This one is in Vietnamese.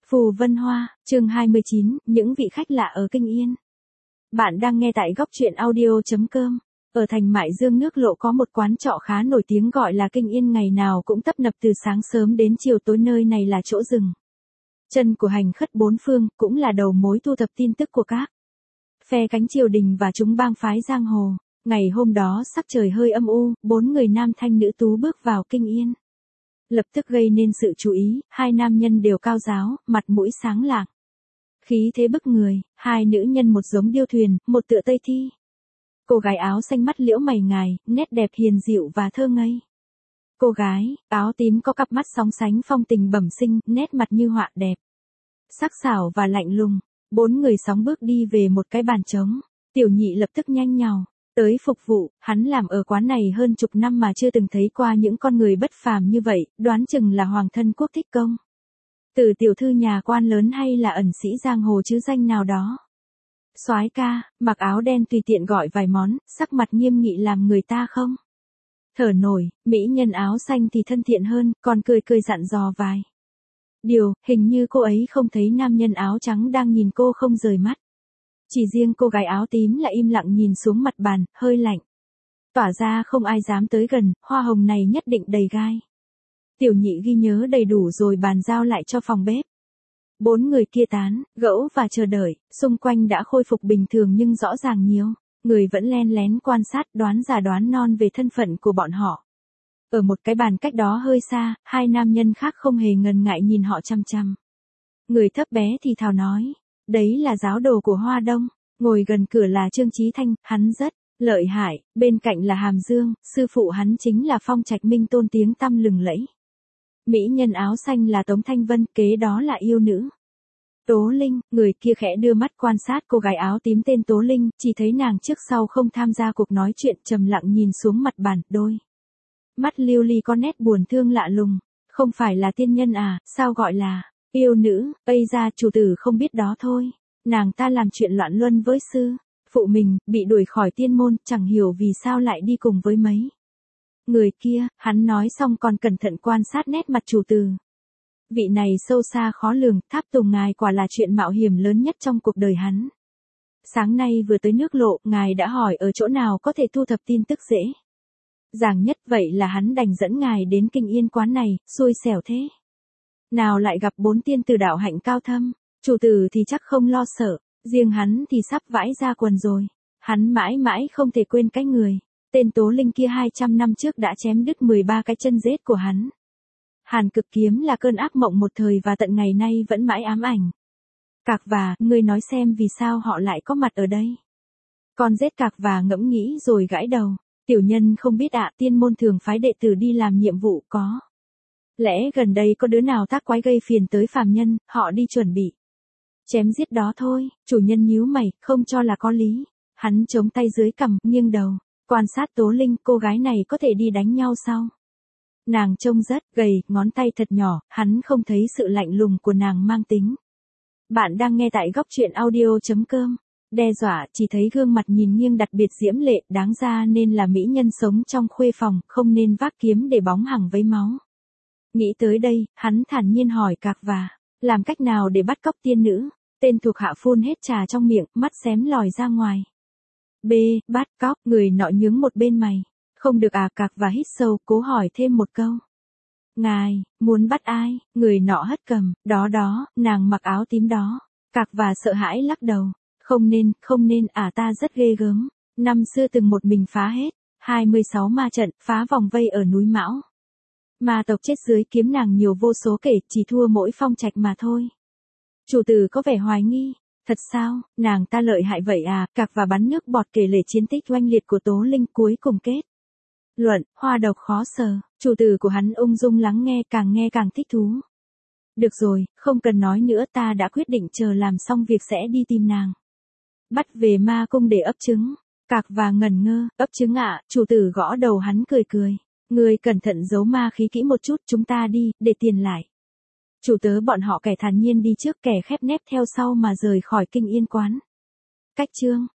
Phù Vân Hoa, chương 29, những vị khách lạ ở Kinh Yên. Bạn đang nghe tại góc truyện audio.com. Ở thành Mại Dương nước Lộ có một quán trọ khá nổi tiếng gọi là Kinh Yên, ngày nào cũng tấp nập từ sáng sớm đến chiều tối, nơi này là chỗ dừng chân của hành khất bốn phương, cũng là đầu mối thu thập tin tức của các phe cánh triều đình và chúng bang phái giang hồ. Ngày hôm đó sắc trời hơi âm u, 4 người nam thanh nữ tú bước vào Kinh Yên. Lập tức gây nên sự chú ý, hai nam nhân đều cao ráo, mặt mũi sáng lạng, khí thế bức người, hai nữ nhân một giống điêu thuyền, một tựa Tây Thi. Cô gái áo xanh mắt liễu mày ngài, nét đẹp hiền dịu và thơ ngây. Cô gái áo tím có cặp mắt sóng sánh phong tình bẩm sinh, nét mặt như họa đẹp, sắc sảo và lạnh lùng. 4 người sóng bước đi về một cái bàn trống. Tiểu Nhị lập tức nhanh nhào tới phục vụ, hắn làm ở quán này hơn chục năm mà chưa từng thấy qua những con người bất phàm như vậy, đoán chừng là hoàng thân quốc thích công, từ tiểu thư nhà quan lớn hay là ẩn sĩ giang hồ chứ danh nào đó. Soái ca, mặc áo đen tùy tiện gọi vài món, sắc mặt nghiêm nghị làm người ta không thở nổi. Mỹ nhân áo xanh thì thân thiện hơn, còn cười cười dặn dò vài điều, hình như cô ấy không thấy nam nhân áo trắng đang nhìn cô không rời mắt. Chỉ riêng cô gái áo tím là im lặng nhìn xuống mặt bàn, hơi lạnh tỏa ra, không ai dám tới gần, hoa hồng này nhất định đầy gai. Tiểu Nhị ghi nhớ đầy đủ rồi bàn giao lại cho phòng bếp. 4 người kia tán gẫu và chờ đợi, xung quanh đã khôi phục bình thường nhưng rõ ràng nhiều người vẫn len lén quan sát, đoán già đoán non về thân phận của bọn họ. Ở một cái bàn cách đó hơi xa, hai nam nhân khác không hề ngần ngại nhìn họ chăm chăm. Người thấp bé thì thào nói, đấy là giáo đồ của Hoa Đông. Ngồi gần cửa là Trương Chí Thanh, hắn rất lợi hại. Bên cạnh là Hàm Dương, sư phụ hắn chính là Phong Trạch Minh Tôn tiếng tăm lừng lẫy. Mỹ nhân áo xanh là Tống Thanh Vân, kế đó là yêu nữ Tố Linh. Người kia khẽ đưa mắt quan sát cô gái áo tím tên Tố Linh, chỉ thấy nàng trước sau không tham gia cuộc nói chuyện, trầm lặng nhìn xuống mặt bàn, đôi mắt lưu ly có nét buồn thương lạ lùng. Không phải là tiên nhân à, sao gọi là yêu nữ? Ây ra, chủ tử không biết đó thôi. Nàng ta làm chuyện loạn luân với sư phụ mình, bị đuổi khỏi tiên môn, chẳng hiểu vì sao lại đi cùng với mấy người kia. Hắn nói xong còn cẩn thận quan sát nét mặt chủ tử. Vị này sâu xa khó lường, tháp tùng ngài quả là chuyện mạo hiểm lớn nhất trong cuộc đời hắn. Sáng nay vừa tới nước Lộ, ngài đã hỏi ở chỗ nào có thể thu thập tin tức dễ dàng nhất, vậy là hắn đành dẫn ngài đến Kinh Yên quán này. Xui xẻo thế nào lại gặp 4 tiên tử đạo hạnh cao thâm. Chủ tử thì chắc không lo sợ, riêng hắn thì sắp vãi ra quần rồi. Hắn mãi mãi không thể quên cái người tên Tố Linh kia 200 năm trước đã chém đứt 13 cái chân rết của hắn. Hàn Cực Kiếm là cơn ác mộng một thời và tận ngày nay vẫn mãi ám ảnh. Cạc Và, ngươi nói xem vì sao họ lại có mặt ở đây? Con rết Cạc Và ngẫm nghĩ rồi gãi đầu. Tiểu nhân không biết ạ, tiên môn thường phái đệ tử đi làm nhiệm vụ, có lẽ gần đây có đứa nào tác quái gây phiền tới phàm nhân, họ đi chuẩn bị chém giết đó thôi. Chủ nhân nhíu mày, không cho là có lý. Hắn chống tay dưới cằm, nghiêng đầu quan sát Tố Linh. Cô gái này có thể đi đánh nhau sao? Nàng trông rất gầy, ngón tay thật nhỏ, hắn không thấy sự lạnh lùng của nàng mang tính. Bạn đang nghe tại góc truyện audio.com. Đe dọa, chỉ thấy gương mặt nhìn nghiêng đặc biệt diễm lệ, đáng ra nên là mỹ nhân sống trong khuê phòng, không nên vác kiếm để bóng hằng với máu. Nghĩ tới đây, hắn thản nhiên hỏi Cạc Và, làm cách nào để bắt cóc tiên nữ? Tên thuộc hạ phun hết trà trong miệng, mắt xém lòi ra ngoài. B. Bắt cóc. Người nọ nhướng một bên mày. Không được à? Cạc Và hít sâu, cố hỏi thêm một câu. Ngài muốn bắt ai? Người nọ hất cầm. Đó, nàng mặc áo tím đó. Cạc Và sợ hãi lắc đầu. Không nên à, ta rất ghê gớm. Năm xưa từng một mình phá hết 26 ma trận, phá vòng vây ở núi Mão. Ma tộc chết dưới kiếm nàng nhiều vô số kể, chỉ thua mỗi Phong Trạch mà thôi. Chủ tử có vẻ hoài nghi. Thật sao? Nàng ta lợi hại vậy à? Cạc Và bắn nước bọt kể lể chiến tích oanh liệt của Tố Linh, cuối cùng kết luận, hoa độc khó sờ. Chủ tử của hắn ung dung lắng nghe càng thích thú. Được rồi, không cần nói nữa, ta đã quyết định chờ làm xong việc sẽ đi tìm nàng, bắt về ma cung để ấp trứng. Cạc Và ngẩn ngơ, ấp trứng ạ? Chủ tử gõ đầu hắn cười. Ngươi cẩn thận giấu ma khí kỹ một chút, chúng ta đi, để tiền lại. Chủ tớ bọn họ kẻ thản nhiên đi trước, kẻ khép nép theo sau mà rời khỏi Kinh Yên quán. Cách chương